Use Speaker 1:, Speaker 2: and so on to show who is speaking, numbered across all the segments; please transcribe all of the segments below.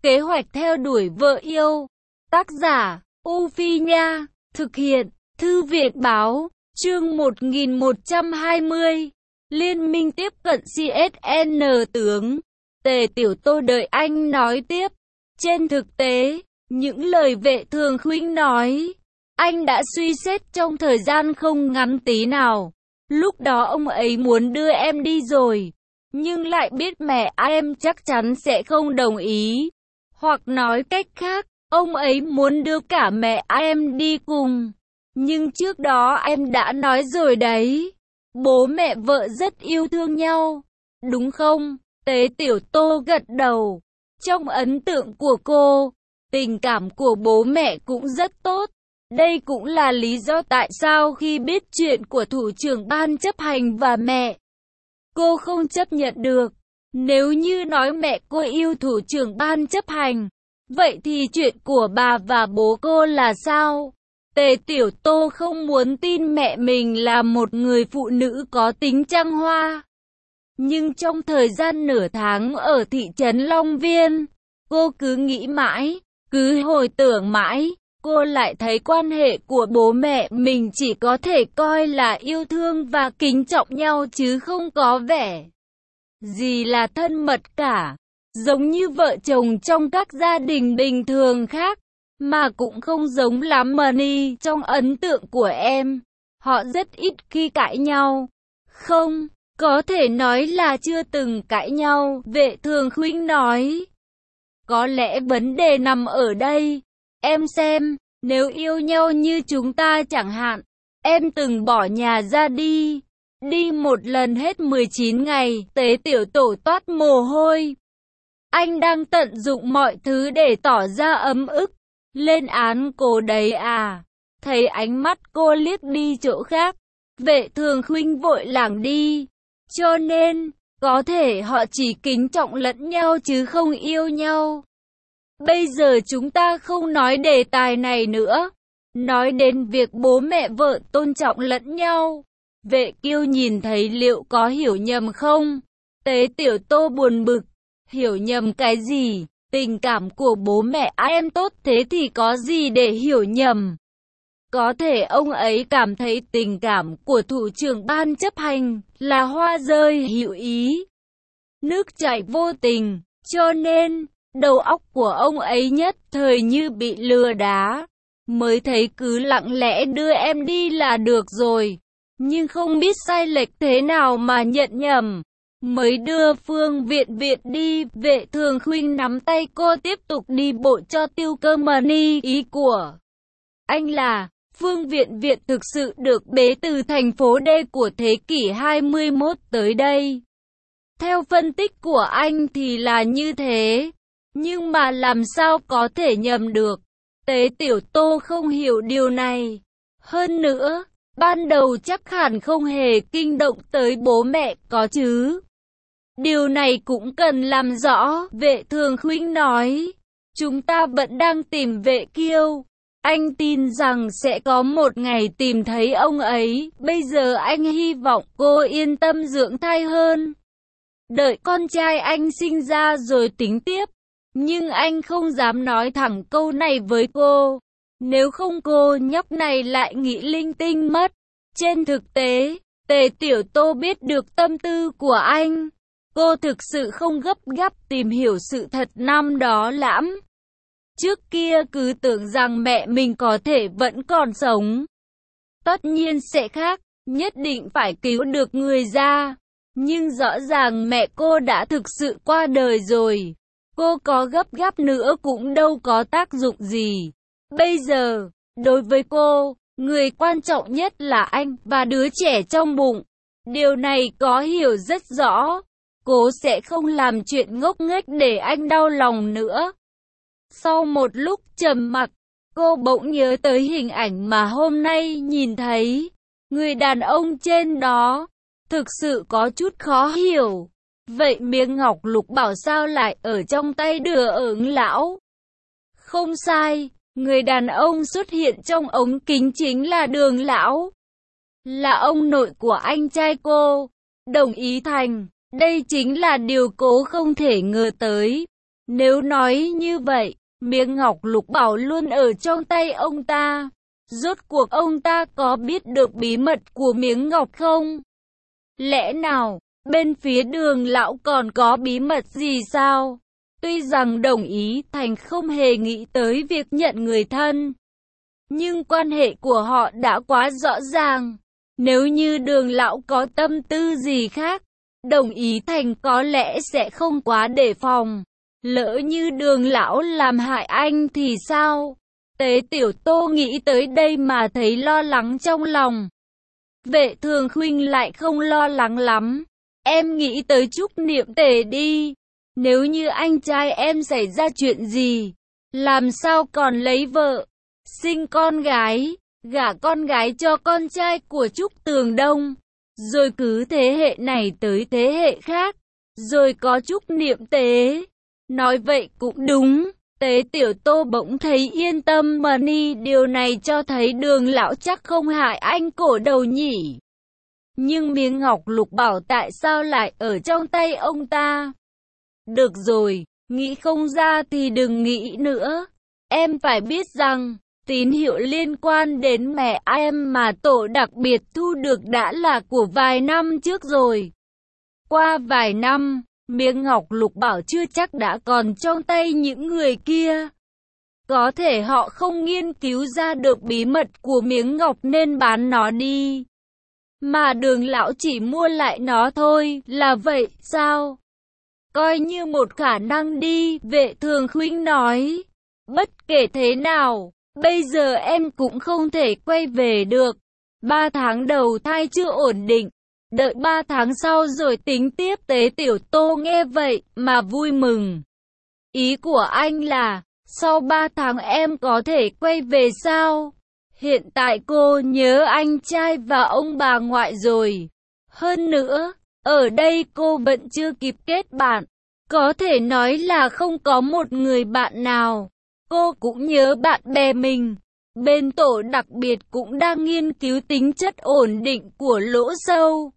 Speaker 1: Kế hoạch theo đuổi vợ yêu. Tác giả, U Phi Nha. Thực hiện, Thư viện Báo. Chương 1120. Liên minh tiếp cận CSN tướng. Tề Tiểu Tô đợi anh nói tiếp. Trên thực tế, những lời Vệ Thường Khuynh nói, anh đã suy xét trong thời gian không ngắn tí nào. Lúc đó ông ấy muốn đưa em đi rồi, nhưng lại biết mẹ em chắc chắn sẽ không đồng ý. Hoặc nói cách khác, ông ấy muốn đưa cả mẹ em đi cùng. Nhưng trước đó em đã nói rồi đấy, bố mẹ vợ rất yêu thương nhau, đúng không? Tế Tiểu Tô gật đầu. Trong ấn tượng của cô, tình cảm của bố mẹ cũng rất tốt. Đây cũng là lý do tại sao khi biết chuyện của thủ trưởng ban chấp hành và mẹ, cô không chấp nhận được. Nếu như nói mẹ cô yêu thủ trưởng ban chấp hành, vậy thì chuyện của bà và bố cô là sao? Tề Tiểu Tô không muốn tin mẹ mình là một người phụ nữ có tính trăng hoa. Nhưng trong thời gian nửa tháng ở thị trấn Long Viên, cô cứ nghĩ mãi, cứ hồi tưởng mãi, cô lại thấy quan hệ của bố mẹ mình chỉ có thể coi là yêu thương và kính trọng nhau chứ không có vẻ gì là thân mật cả. Giống như vợ chồng trong các gia đình bình thường khác, mà cũng không giống lắm Money trong ấn tượng của em. Họ rất ít khi cãi nhau. Không, có thể nói là chưa từng cãi nhau, Vệ Thường Khuynh nói. Có lẽ vấn đề nằm ở đây. Em xem, nếu yêu nhau như chúng ta chẳng hạn, em từng bỏ nhà ra đi một lần hết 19 ngày, Tế Tiểu Tổ toát mồ hôi. Anh đang tận dụng mọi thứ để tỏ ra ấm ức, lên án cô đấy à? Thấy ánh mắt cô liếc đi chỗ khác, Vệ Thường Khuynh vội lảng đi. Cho nên, có thể họ chỉ kính trọng lẫn nhau chứ không yêu nhau. Bây giờ chúng ta không nói đề tài này nữa. Nói đến việc bố mẹ vợ tôn trọng lẫn nhau. Vệ Kiêu nhìn thấy liệu có hiểu nhầm không? Tế Tiểu Tô buồn bực. Hiểu nhầm cái gì? Tình cảm của bố mẹ em tốt thế thì có gì để hiểu nhầm? Có thể ông ấy cảm thấy tình cảm của thủ trưởng ban chấp hành là hoa rơi hữu ý, nước chảy vô tình, cho nên đầu óc của ông ấy nhất thời như bị lừa đá, mới thấy cứ lặng lẽ đưa em đi là được rồi, nhưng không biết sai lệch thế nào mà nhận nhầm, mới đưa Phương Viện Viện đi. Vệ Thường Khuynh nắm tay cô tiếp tục đi bộ cho Tiêu Cơ Money. Ý của anh là Phương Viện Viện thực sự được bế từ thành phố D của thế kỷ 21 tới đây. Theo phân tích của anh thì là như thế, nhưng mà làm sao có thể nhầm được? Tế Tiểu Tô không hiểu điều này. Hơn nữa, ban đầu chắc hẳn không hề kinh động tới bố mẹ có chứ. Điều này cũng cần làm rõ, Vệ Thường Khuynh nói. Chúng ta vẫn đang tìm Vệ Kiêu. Anh tin rằng sẽ có một ngày tìm thấy ông ấy. Bây giờ anh hy vọng cô yên tâm dưỡng thai hơn. Đợi con trai anh sinh ra rồi tính tiếp. Nhưng anh không dám nói thẳng câu này với cô. Nếu không cô nhóc này lại nghĩ linh tinh mất. Trên thực tế, Tề Tiểu Tô biết được tâm tư của anh. Cô thực sự không gấp gáp tìm hiểu sự thật năm đó lắm. Trước kia cứ tưởng rằng mẹ mình có thể vẫn còn sống. Tất nhiên sẽ khác, nhất định phải cứu được người ra. Nhưng rõ ràng mẹ cô đã thực sự qua đời rồi. Cô có gấp gáp nữa cũng đâu có tác dụng gì. Bây giờ, đối với cô, người quan trọng nhất là anh và đứa trẻ trong bụng. Điều này có hiểu rất rõ. Cô sẽ không làm chuyện ngốc nghếch để anh đau lòng nữa. Sau một lúc trầm mặc, cô bỗng nhớ tới hình ảnh mà hôm nay nhìn thấy. Người đàn ông trên đó, thực sự có chút khó hiểu. Vậy miếng ngọc lục bảo sao lại ở trong tay Đưa Ứng lão? Không sai, người đàn ông xuất hiện trong ống kính chính là Đường lão. Là ông nội của anh trai cô, Đồng Ý Thành. Đây chính là điều cô không thể ngờ tới. Nếu nói như vậy, miếng ngọc lục bảo luôn ở trong tay ông ta. Rốt cuộc ông ta có biết được bí mật của miếng ngọc không? Lẽ nào, bên phía Đường lão còn có bí mật gì sao? Tuy rằng đồng ý Thành không hề nghĩ tới việc nhận người thân, nhưng quan hệ của họ đã quá rõ ràng. Nếu như Đường lão có tâm tư gì khác, đồng ý Thành có lẽ sẽ không quá đề phòng. Lỡ như Đường lão làm hại anh thì sao? Tế Tiểu Tô nghĩ tới đây mà thấy lo lắng trong lòng. Vệ Thường Khuynh lại không lo lắng lắm. Em nghĩ tới Trúc Niệm Tề đi. Nếu như anh trai em xảy ra chuyện gì, làm sao còn lấy vợ, sinh con gái, gả con gái cho con trai của Trúc Tường Đông, rồi cứ thế hệ này tới thế hệ khác, rồi có Trúc Niệm Tế. Nói vậy cũng đúng. Tế Tiểu Tô bỗng thấy yên tâm mà đi, điều này cho thấy Đường lão chắc không hại anh cổ đầu nhỉ. Nhưng miếng ngọc lục bảo tại sao lại ở trong tay ông ta? Được rồi, nghĩ không ra thì đừng nghĩ nữa. Em phải biết rằng, tín hiệu liên quan đến mẹ em mà tổ đặc biệt thu được đã là của vài năm trước rồi. Qua vài năm, miếng ngọc lục bảo chưa chắc đã còn trong tay những người kia. Có thể họ không nghiên cứu ra được bí mật của miếng ngọc nên bán nó đi. Mà Đường lão chỉ mua lại nó thôi, là vậy sao? Coi như một khả năng đi, Vệ Thường Khuynh nói. Bất kể thế nào, bây giờ em cũng không thể quay về được. 3 tháng đầu thai chưa ổn định. Đợi 3 tháng sau rồi tính tiếp. Tế Tiểu Tô nghe vậy mà vui mừng. Ý của anh là, sau 3 tháng em có thể quay về sao? Hiện tại cô nhớ anh trai và ông bà ngoại rồi. Hơn nữa, ở đây cô vẫn chưa kịp kết bạn. Có thể nói là không có một người bạn nào. Cô cũng nhớ bạn bè mình. Bên tổ đặc biệt cũng đang nghiên cứu tính chất ổn định của lỗ sâu.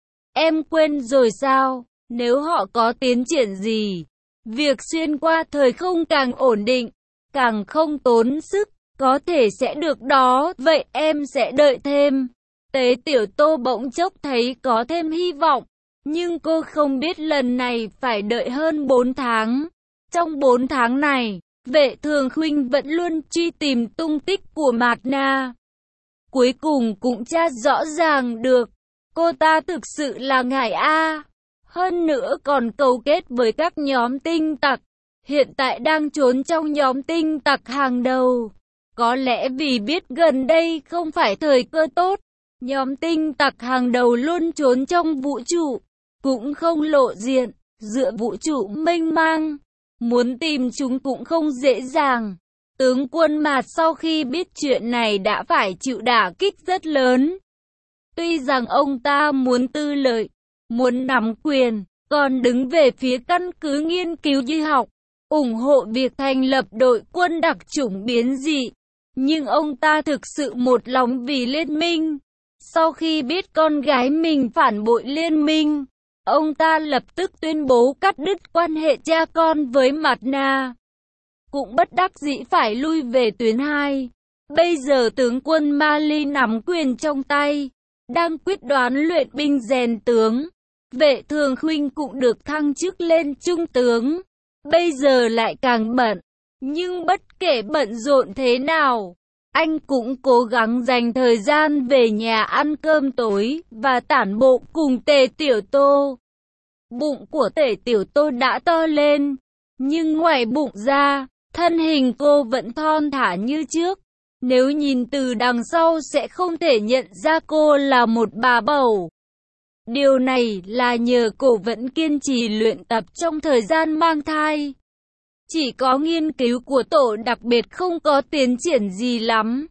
Speaker 1: Em quên rồi sao? Nếu họ có tiến triển gì, việc xuyên qua thời không càng ổn định, càng không tốn sức, có thể sẽ được đó. Vậy em sẽ đợi thêm. Tế Tiểu Tô bỗng chốc thấy có thêm hy vọng. Nhưng cô không biết lần này phải đợi hơn 4 tháng. Trong 4 tháng này, Vệ Thường Khuynh vẫn luôn truy tìm tung tích của Mạt Na. Cuối cùng cũng tra rõ ràng được, cô ta thực sự là Ngải A. Hơn nữa còn cấu kết với các nhóm tinh tặc. Hiện tại đang trốn trong nhóm tinh tặc hàng đầu. Có lẽ vì biết gần đây không phải thời cơ tốt, nhóm tinh tặc hàng đầu luôn trốn trong vũ trụ, cũng không lộ diện, dựa vũ trụ mênh mang. Muốn tìm chúng cũng không dễ dàng. Tướng quân Mạt sau khi biết chuyện này đã phải chịu đả kích rất lớn. Tuy rằng ông ta muốn tư lợi, muốn nắm quyền, còn đứng về phía căn cứ nghiên cứu y học, ủng hộ việc thành lập đội quân đặc chủng biến dị. Nhưng ông ta thực sự một lòng vì liên minh. Sau khi biết con gái mình phản bội liên minh, ông ta lập tức tuyên bố cắt đứt quan hệ cha con với Mạt Na. Cũng bất đắc dĩ phải lui về tuyến 2. Bây giờ tướng quân Mali nắm quyền trong tay, đang quyết đoán luyện binh rèn tướng. Vệ Thường Khuynh cũng được thăng chức lên trung tướng. Bây giờ lại càng bận. Nhưng bất kể bận rộn thế nào, anh cũng cố gắng dành thời gian về nhà ăn cơm tối và tản bộ cùng Tề Tiểu Tô. Bụng của Tề Tiểu Tô đã to lên, nhưng ngoài bụng ra, thân hình cô vẫn thon thả như trước. Nếu nhìn từ đằng sau sẽ không thể nhận ra cô là một bà bầu. Điều này là nhờ cô vẫn kiên trì luyện tập trong thời gian mang thai. Chỉ có nghiên cứu của tổ đặc biệt không có tiến triển gì lắm.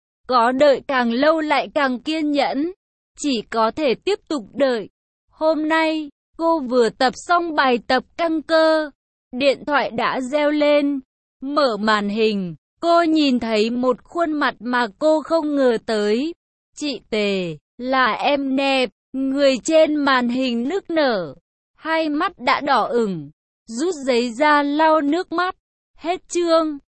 Speaker 1: Có đợi càng lâu lại càng kiên nhẫn. Chỉ có thể tiếp tục đợi. Hôm nay, cô vừa tập xong bài tập căng cơ. Điện thoại đã reo lên. Mở màn hình, cô nhìn thấy một khuôn mặt mà cô không ngờ tới. Chị Tề, là em nè. Người trên màn hình nức nở. Hai mắt đã đỏ ửng. Rút giấy ra lau nước mắt. Hết chương.